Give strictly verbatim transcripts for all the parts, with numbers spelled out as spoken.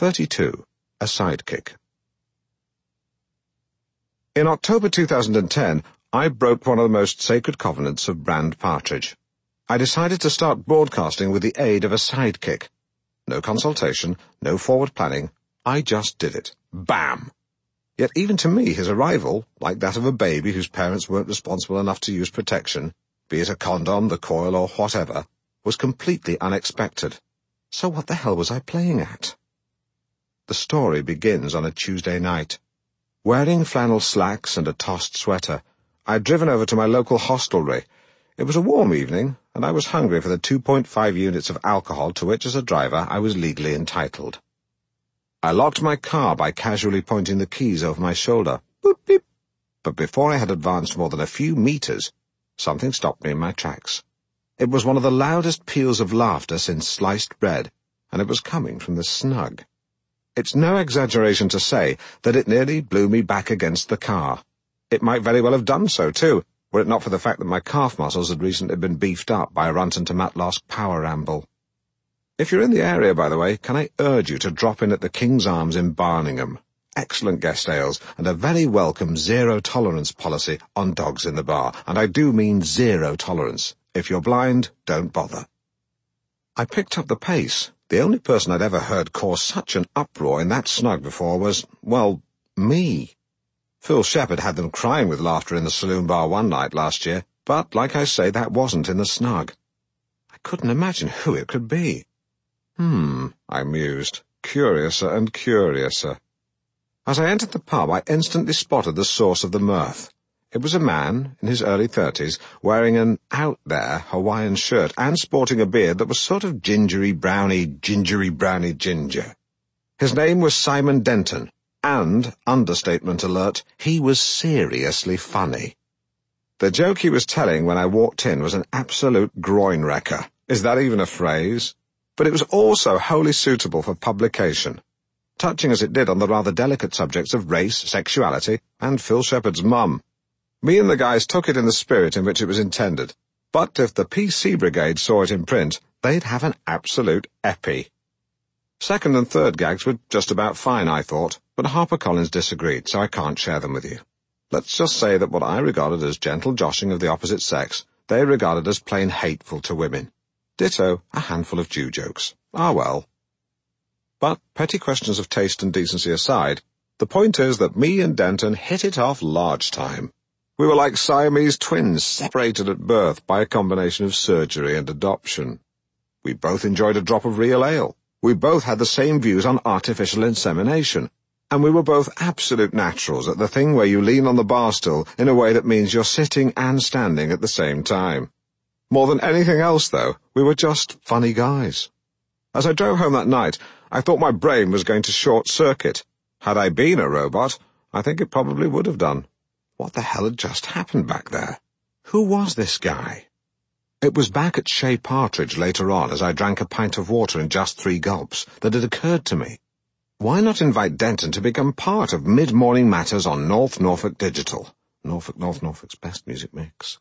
thirty-two. A Sidekick. In October two thousand ten, I broke one of the most sacred covenants of Brand Partridge. I decided to start broadcasting with the aid of a sidekick. No consultation, no forward planning. I just did it. Bam! Yet even to me his arrival, like that of a baby whose parents weren't responsible enough to use protection, be it a condom, the coil, or whatever, was completely unexpected. So what the hell was I playing at? The story begins on a Tuesday night. Wearing flannel slacks and a tossed sweater, I had driven over to my local hostelry. It was a warm evening, and I was hungry for the two point five units of alcohol to which, as a driver, I was legally entitled. I locked my car by casually pointing the keys over my shoulder. Boop, beep. But before I had advanced more than a few meters, something stopped me in my tracks. It was one of the loudest peals of laughter since sliced bread, and it was coming from the snug. It's no exaggeration to say that it nearly blew me back against the car. It might very well have done so, too, were it not for the fact that my calf muscles had recently been beefed up by a Runton to Matlock power ramble. If you're in the area, by the way, can I urge you to drop in at the King's Arms in Barningham. Excellent guest ales, and a very welcome zero-tolerance policy on dogs in the bar, and I do mean zero tolerance. If you're blind, don't bother. I picked up the pace. The only person I'd ever heard cause such an uproar in that snug before was, well, me. Phil Shepherd had them crying with laughter in the saloon bar one night last year, but, like I say, that wasn't in the snug. I couldn't imagine who it could be. Hmm, I mused, curiouser and curiouser. As I entered the pub, I instantly spotted the source of the mirth. It was a man, in his early thirties, wearing an out-there Hawaiian shirt and sporting a beard that was sort of gingery browny, gingery browny ginger. His name was Simon Denton, and, understatement alert, he was seriously funny. The joke he was telling when I walked in was an absolute groin-wrecker. Is that even a phrase? But it was also wholly suitable for publication, touching as it did on the rather delicate subjects of race, sexuality, and Phil Shepherd's mum. Me and the guys took it in the spirit in which it was intended, but if the P C Brigade saw it in print, they'd have an absolute epi. Second and third gags were just about fine, I thought, but HarperCollins disagreed, so I can't share them with you. Let's just say that what I regarded as gentle joshing of the opposite sex, they regarded as plain hateful to women. Ditto a handful of Jew jokes. Ah well. But, petty questions of taste and decency aside, the point is that me and Denton hit it off large time. We were like Siamese twins separated at birth by a combination of surgery and adoption. We both enjoyed a drop of real ale. We both had the same views on artificial insemination. And we were both absolute naturals at the thing where you lean on the bar stool in a way that means you're sitting and standing at the same time. More than anything else, though, we were just funny guys. As I drove home that night, I thought my brain was going to short-circuit. Had I been a robot, I think it probably would have done. What the hell had just happened back there? Who was this guy? It was back at Chez Partridge later on, as I drank a pint of water in just three gulps, that it occurred to me. Why not invite Denton to become part of Mid-Morning Matters on North Norfolk Digital? Norfolk, North Norfolk's best music mix.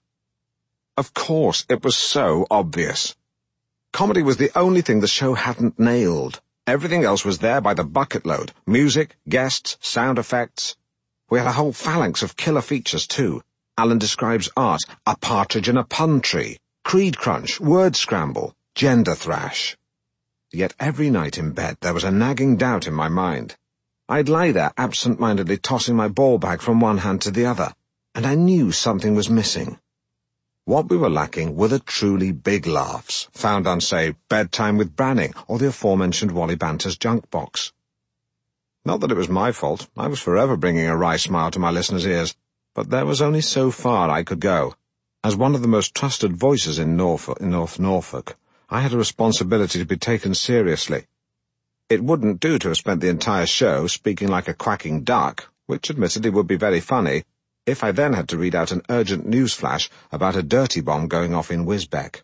Of course, it was so obvious. Comedy was the only thing the show hadn't nailed. Everything else was there by the bucket load. Music, guests, sound effects. We had a whole phalanx of killer features, too. Alan describes art, a partridge in a pun tree, creed crunch, word scramble, gender thrash. Yet every night in bed there was a nagging doubt in my mind. I'd lie there absent-mindedly tossing my ball bag from one hand to the other, and I knew something was missing. What we were lacking were the truly big laughs, found on, say, Bedtime with Branning or the aforementioned Wally Banter's Junk Box. Not that it was my fault. I was forever bringing a wry smile to my listeners' ears, but there was only so far I could go. As one of the most trusted voices in Norfolk, in North Norfolk, I had a responsibility to be taken seriously. It wouldn't do to have spent the entire show speaking like a quacking duck, which admittedly would be very funny, if I then had to read out an urgent news flash about a dirty bomb going off in Wisbech.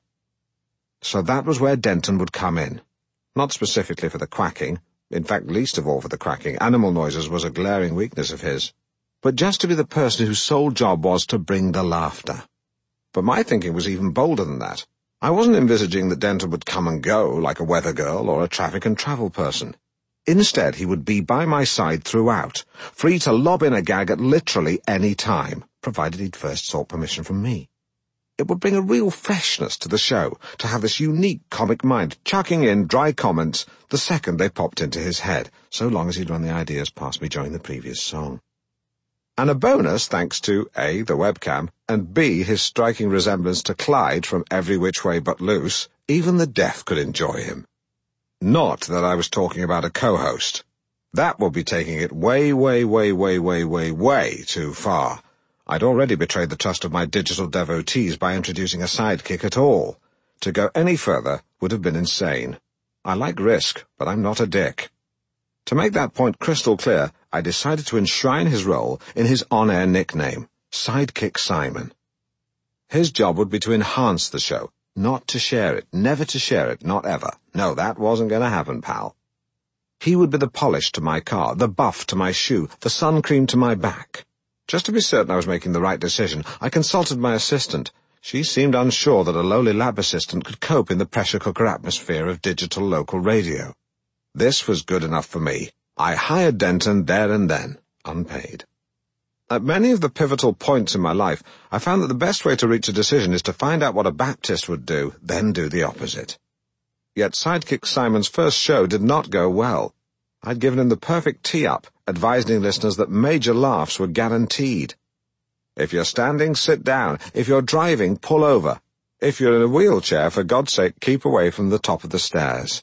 So that was where Denton would come in. Not specifically for the quacking, in fact least of all for the quacking. Animal noises was a glaring weakness of his. But just to be the person whose sole job was to bring the laughter. But my thinking was even bolder than that. I wasn't envisaging that Denton would come and go like a weather girl or a traffic and travel person. Instead, he would be by my side throughout, free to lob in a gag at literally any time, provided he'd first sought permission from me. It would bring a real freshness to the show to have this unique comic mind chucking in dry comments the second they popped into his head, so long as he'd run the ideas past me during the previous song. And a bonus thanks to A, the webcam, and B, his striking resemblance to Clyde from Every Which Way But Loose, even the deaf could enjoy him. Not that I was talking about a co-host. That would be taking it way, way, way, way, way, way, way too far. I'd already betrayed the trust of my digital devotees by introducing a sidekick at all. To go any further would have been insane. I like risk, but I'm not a dick. To make that point crystal clear, I decided to enshrine his role in his on-air nickname, Sidekick Simon. His job would be to enhance the show, not to share it, never to share it, not ever. No, that wasn't going to happen, pal. He would be the polish to my car, the buff to my shoe, the sun cream to my back. Just to be certain I was making the right decision, I consulted my assistant. She seemed unsure that a lowly lab assistant could cope in the pressure cooker atmosphere of digital local radio. This was good enough for me. I hired Denton there and then, unpaid. At many of the pivotal points in my life, I found that the best way to reach a decision is to find out what a Baptist would do, then do the opposite. Yet Sidekick Simon's first show did not go well. I'd given him the perfect tee-up, advising listeners that major laughs were guaranteed. If you're standing, sit down. If you're driving, pull over. If you're in a wheelchair, for God's sake, keep away from the top of the stairs.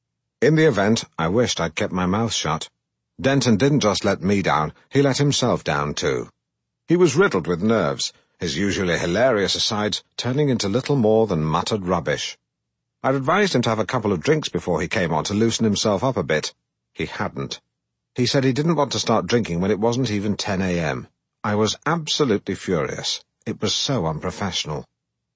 In the event, I wished I'd kept my mouth shut. Denton didn't just let me down, he let himself down too. He was riddled with nerves, his usually hilarious asides turning into little more than muttered rubbish. I'd advised him to have a couple of drinks before he came on to loosen himself up a bit. He hadn't. He said he didn't want to start drinking when it wasn't even ten a m I was absolutely furious. It was so unprofessional.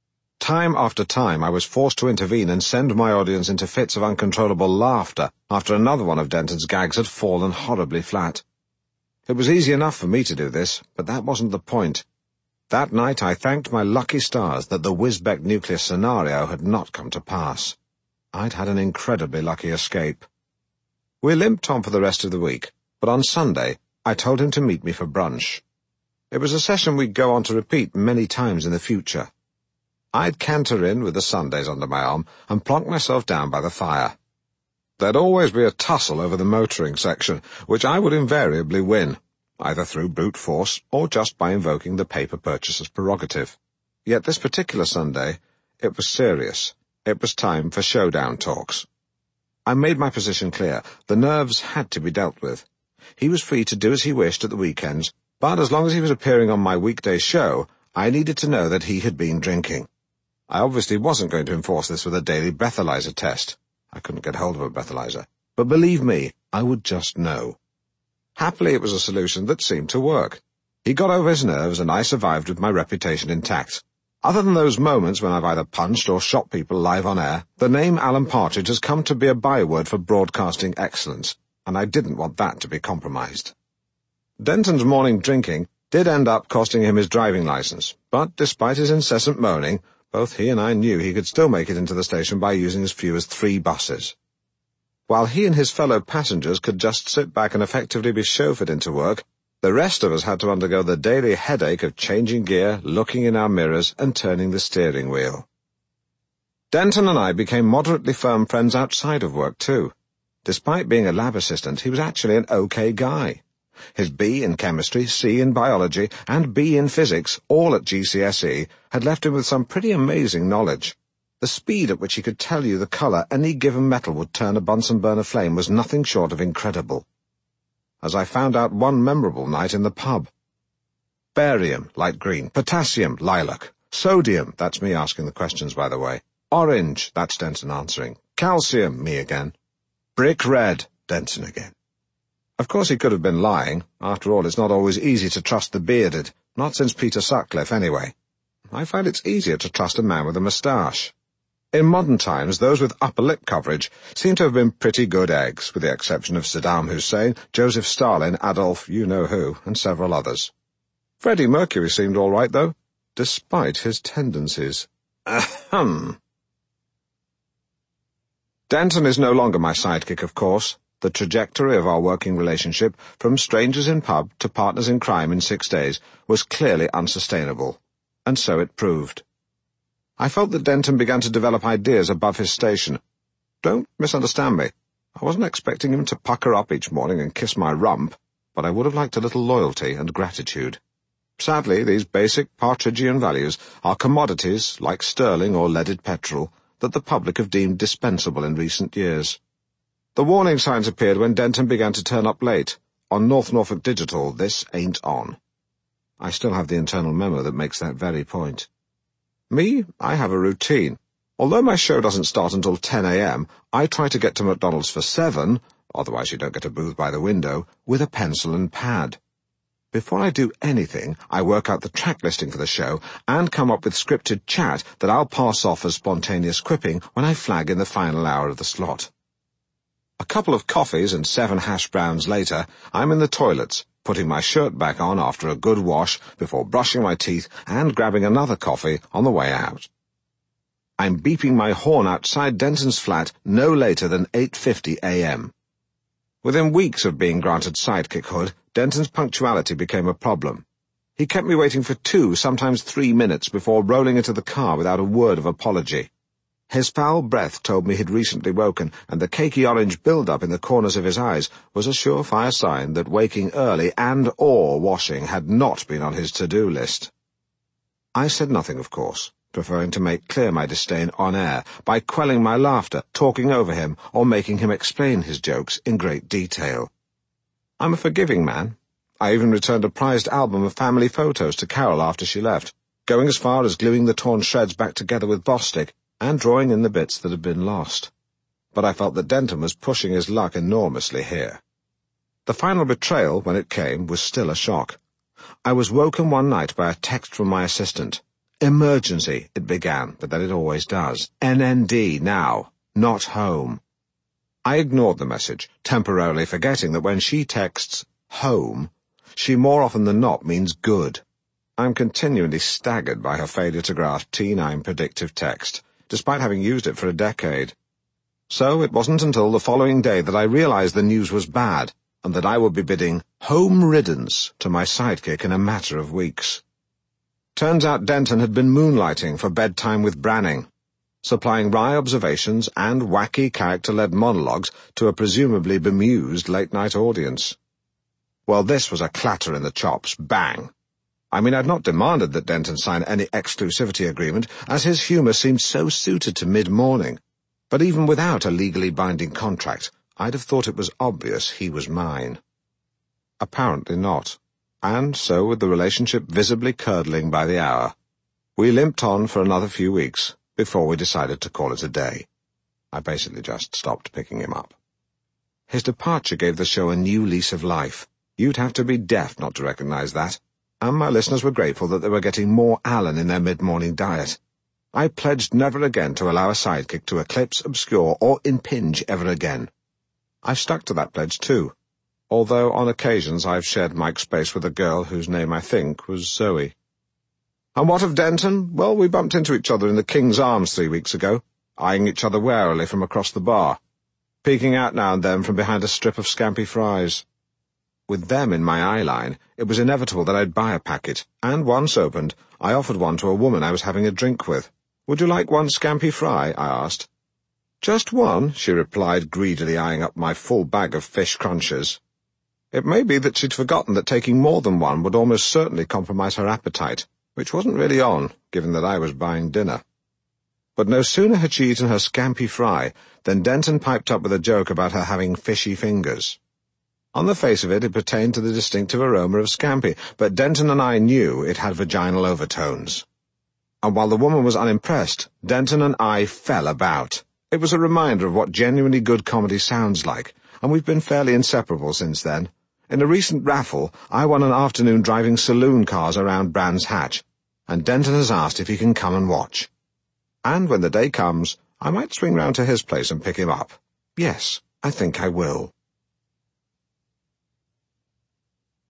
Time after time I was forced to intervene and send my audience into fits of uncontrollable laughter after another one of Denton's gags had fallen horribly flat. It was easy enough for me to do this, but that wasn't the point. That night I thanked my lucky stars that the Wisbech nuclear scenario had not come to pass. I'd had an incredibly lucky escape. We limped on for the rest of the week, but on Sunday I told him to meet me for brunch. It was a session we'd go on to repeat many times in the future. I'd canter in with the Sundays under my arm and plonk myself down by the fire. There'd always be a tussle over the motoring section, which I would invariably win, either through brute force or just by invoking the paper purchaser's prerogative. Yet this particular Sunday, it was serious. It was time for showdown talks. I made my position clear. The nerves had to be dealt with. He was free to do as he wished at the weekends, but as long as he was appearing on my weekday show, I needed to know that he had been drinking. I obviously wasn't going to enforce this with a daily breathalyzer test. I couldn't get hold of a breathalyzer. But believe me, I would just know. Happily, it was a solution that seemed to work. He got over his nerves, and I survived with my reputation intact. Other than those moments when I've either punched or shot people live on air, the name Alan Partridge has come to be a byword for broadcasting excellence, and I didn't want that to be compromised. Denton's morning drinking did end up costing him his driving license, but despite his incessant moaning, both he and I knew he could still make it into the station by using as few as three buses. While he and his fellow passengers could just sit back and effectively be chauffeured into work, the rest of us had to undergo the daily headache of changing gear, looking in our mirrors, and turning the steering wheel. Denton and I became moderately firm friends outside of work, too. Despite being a lab assistant, he was actually an okay guy. His B in chemistry, C in biology, and B in physics, all at G C S E, had left him with some pretty amazing knowledge. The speed at which he could tell you the colour any given metal would turn a Bunsen burner flame was nothing short of incredible. As I found out one memorable night in the pub. Barium, light green. Potassium, lilac. Sodium, that's me asking the questions, by the way. Orange, that's Denton answering. Calcium, me again. Brick red, Denton again. Of course he could have been lying. After all, it's not always easy to trust the bearded. Not since Peter Sutcliffe, anyway. I find it's easier to trust a man with a moustache. In modern times, those with upper lip coverage seem to have been pretty good eggs, with the exception of Saddam Hussein, Joseph Stalin, Adolf you-know-who, and several others. Freddie Mercury seemed all right, though, despite his tendencies. Ahem. Denton is no longer my sidekick, of course. The trajectory of our working relationship, from strangers in pub to partners in crime in six days, was clearly unsustainable, and so it proved. I felt that Denton began to develop ideas above his station. Don't misunderstand me. I wasn't expecting him to pucker up each morning and kiss my rump, but I would have liked a little loyalty and gratitude. Sadly, these basic Partridgian values are commodities, like sterling or leaded petrol, that the public have deemed dispensable in recent years. The warning signs appeared when Denton began to turn up late. On North Norfolk Digital, this ain't on. I still have the internal memo that makes that very point. Me, I have a routine. Although my show doesn't start until ten a m, I try to get to McDonald's for seven, otherwise you don't get a booth by the window, with a pencil and pad. Before I do anything, I work out the track listing for the show and come up with scripted chat that I'll pass off as spontaneous quipping when I flag in the final hour of the slot. A couple of coffees and seven hash browns later, I'm in the toilets, putting my shirt back on after a good wash before brushing my teeth and grabbing another coffee on the way out. I'm beeping my horn outside Denton's flat no later than eight fifty a m Within weeks of being granted sidekickhood, Denton's punctuality became a problem. He kept me waiting for two, sometimes three minutes before rolling into the car without a word of apology. His foul breath told me he'd recently woken, and the cakey orange build-up in the corners of his eyes was a surefire sign that waking early and or washing had not been on his to-do list. I said nothing, of course, preferring to make clear my disdain on air by quelling my laughter, talking over him, or making him explain his jokes in great detail. I'm a forgiving man. I even returned a prized album of family photos to Carol after she left, going as far as gluing the torn shreds back together with Bostik, and drawing in the bits that had been lost. But I felt that Denton was pushing his luck enormously here. The final betrayal, when it came, was still a shock. I was woken one night by a text from my assistant. Emergency, it began, but then it always does. N N D now, not home. I ignored the message, temporarily forgetting that when she texts home, she more often than not means good. I'm continually staggered by her failure to grasp T nine predictive text, despite having used it for a decade. So it wasn't until the following day that I realized the news was bad, and that I would be bidding home riddance to my sidekick in a matter of weeks. Turns out Denton had been moonlighting for Bedtime with Branning, supplying wry observations and wacky character-led monologues to a presumably bemused late-night audience. Well, this was a clatter in the chops, bang. I mean, I'd not demanded that Denton sign any exclusivity agreement, as his humour seemed so suited to mid-morning. But even without a legally binding contract, I'd have thought it was obvious he was mine. Apparently not, and so with the relationship visibly curdling by the hour, we limped on for another few weeks before we decided to call it a day. I basically just stopped picking him up. His departure gave the show a new lease of life. You'd have to be deaf not to recognize that. And my listeners were grateful that they were getting more Alan in their mid-morning diet. I pledged never again to allow a sidekick to eclipse, obscure, or impinge ever again. I've stuck to that pledge too, although on occasions I've shared mic space with a girl whose name I think was Zoe. And what of Denton? Well, we bumped into each other in the King's Arms three weeks ago, eyeing each other warily from across the bar, peeking out now and then from behind a strip of scampi fries. With them in my eye line, it was inevitable that I'd buy a packet, and once opened, I offered one to a woman I was having a drink with. "Would you like one scampi fry?" I asked. "Just one," she replied, greedily eyeing up my full bag of fish crunches. It may be that she'd forgotten that taking more than one would almost certainly compromise her appetite, which wasn't really on, given that I was buying dinner. But no sooner had she eaten her scampi fry than Denton piped up with a joke about her having fishy fingers. On the face of it, it pertained to the distinctive aroma of scampi, but Denton and I knew it had vaginal overtones. And while the woman was unimpressed, Denton and I fell about. It was a reminder of what genuinely good comedy sounds like, and we've been fairly inseparable since then. In a recent raffle, I won an afternoon driving saloon cars around Brands Hatch, and Denton has asked if he can come and watch. And when the day comes, I might swing round to his place and pick him up. Yes, I think I will.